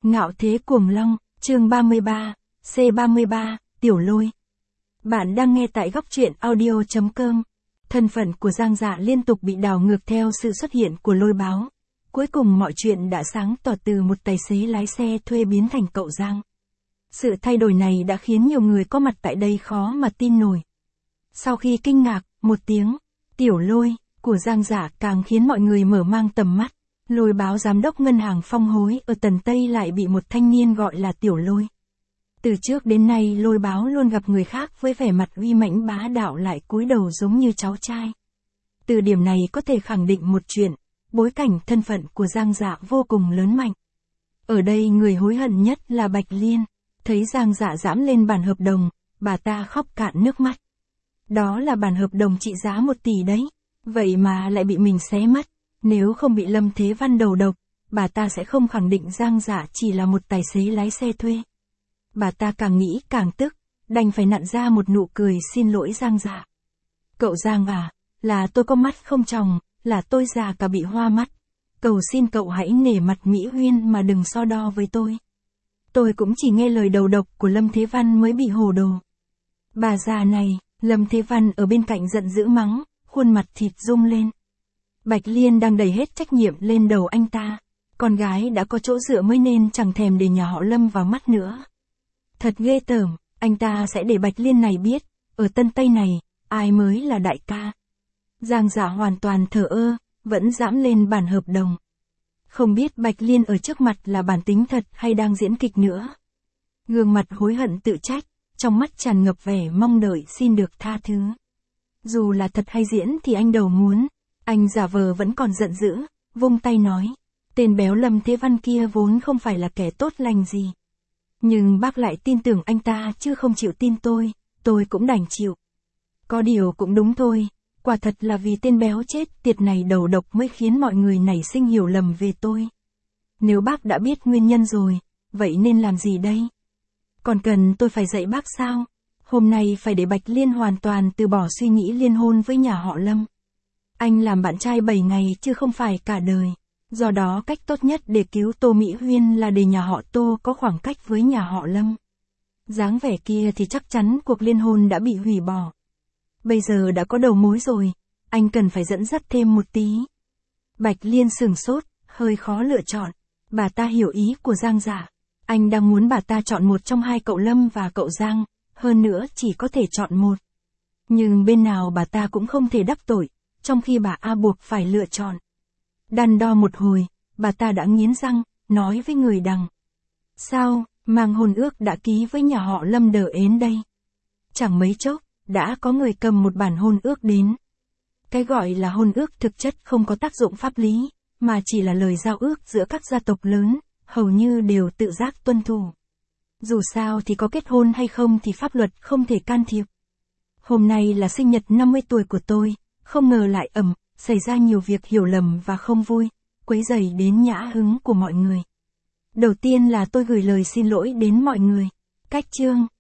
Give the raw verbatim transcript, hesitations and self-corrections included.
Ngạo thế cuồng long, chương ba mươi ba, C ba mươi ba, Tiểu Lôi. Bạn đang nghe tại góc truyện audio chấm com. Thân phận của Giang Dạ liên tục bị đảo ngược theo sự xuất hiện của Lôi Báo. Cuối cùng mọi chuyện đã sáng tỏ từ một tài xế lái xe thuê biến thành cậu Giang. Sự thay đổi này đã khiến nhiều người có mặt tại đây khó mà tin nổi. Sau khi kinh ngạc, một tiếng, Tiểu Lôi, của Giang Dạ càng khiến mọi người mở mang tầm mắt. Lôi Báo giám đốc ngân hàng Phong Hối ở Tần Tây lại bị một thanh niên gọi là Tiểu Lôi. Từ trước đến nay Lôi Báo luôn gặp người khác với vẻ mặt uy mãnh bá đạo lại cúi đầu giống như cháu trai. Từ điểm này có thể khẳng định một chuyện, bối cảnh thân phận của Giang Dạ vô cùng lớn mạnh. Ở đây người hối hận nhất là Bạch Liên, thấy Giang Dạ dẫm lên bản hợp đồng, bà ta khóc cạn nước mắt. Đó là bản hợp đồng trị giá một tỷ đấy, vậy mà lại bị mình xé mất. Nếu không bị Lâm Thế Văn đầu độc, bà ta sẽ không khẳng định Giang Dạ chỉ là một tài xế lái xe thuê. Bà ta càng nghĩ càng tức, đành phải nặn ra một nụ cười xin lỗi Giang Dạ. Cậu Giang à, là tôi có mắt không tròng, là tôi già cả bị hoa mắt. Cầu xin cậu hãy nể mặt Mỹ Huyên mà đừng so đo với tôi. Tôi cũng chỉ nghe lời đầu độc của Lâm Thế Văn mới bị hồ đồ. Bà già này, Lâm Thế Văn ở bên cạnh giận dữ mắng, khuôn mặt thịt rung lên. Bạch Liên đang đẩy hết trách nhiệm lên đầu anh ta. Con gái đã có chỗ dựa mới nên chẳng thèm để nhà họ Lâm vào mắt nữa. Thật ghê tởm, anh ta sẽ để Bạch Liên này biết, ở Tân Tây này, ai mới là đại ca. Giang Dạ hoàn toàn thờ ơ, vẫn dẫm lên bản hợp đồng. Không biết Bạch Liên ở trước mặt là bản tính thật hay đang diễn kịch nữa. Gương mặt hối hận tự trách, trong mắt tràn ngập vẻ mong đợi xin được tha thứ. Dù là thật hay diễn thì anh đầu muốn. Anh giả vờ vẫn còn giận dữ, vung tay nói. Tên béo Lâm Thế Văn kia vốn không phải là kẻ tốt lành gì. Nhưng bác lại tin tưởng anh ta chứ không chịu tin tôi, tôi cũng đành chịu. Có điều cũng đúng thôi, quả thật là vì tên béo chết tiệt này đầu độc mới khiến mọi người nảy sinh hiểu lầm về tôi. Nếu bác đã biết nguyên nhân rồi, vậy nên làm gì đây? Còn cần tôi phải dạy bác sao? Hôm nay phải để Bạch Liên hoàn toàn từ bỏ suy nghĩ liên hôn với nhà họ Lâm. Anh làm bạn trai bảy ngày chứ không phải cả đời. Do đó cách tốt nhất để cứu Tô Mỹ Huyên là để nhà họ Tô có khoảng cách với nhà họ Lâm. Dáng vẻ kia thì chắc chắn cuộc liên hôn đã bị hủy bỏ. Bây giờ đã có đầu mối rồi, anh cần phải dẫn dắt thêm một tí. Bạch Liên sửng sốt, hơi khó lựa chọn. Bà ta hiểu ý của Giang Dạ. Anh đang muốn bà ta chọn một trong hai cậu Lâm và cậu Giang, hơn nữa chỉ có thể chọn một. Nhưng bên nào bà ta cũng không thể đắc tội. Trong khi bà A buộc phải lựa chọn. Đắn đo một hồi, bà ta đã nghiến răng, nói với người đằng. Sao, mang hôn ước đã ký với nhà họ Lâm đờ ến đây? Chẳng mấy chốc, đã có người cầm một bản hôn ước đến. Cái gọi là hôn ước thực chất không có tác dụng pháp lý, mà chỉ là lời giao ước giữa các gia tộc lớn, hầu như đều tự giác tuân thủ. Dù sao thì có kết hôn hay không thì pháp luật không thể can thiệp. Hôm nay là sinh nhật năm mươi tuổi của tôi. Không ngờ lại ầm, xảy ra nhiều việc hiểu lầm và không vui, quấy rầy đến nhã hứng của mọi người. Đầu tiên là tôi gửi lời xin lỗi đến mọi người. Cách chương,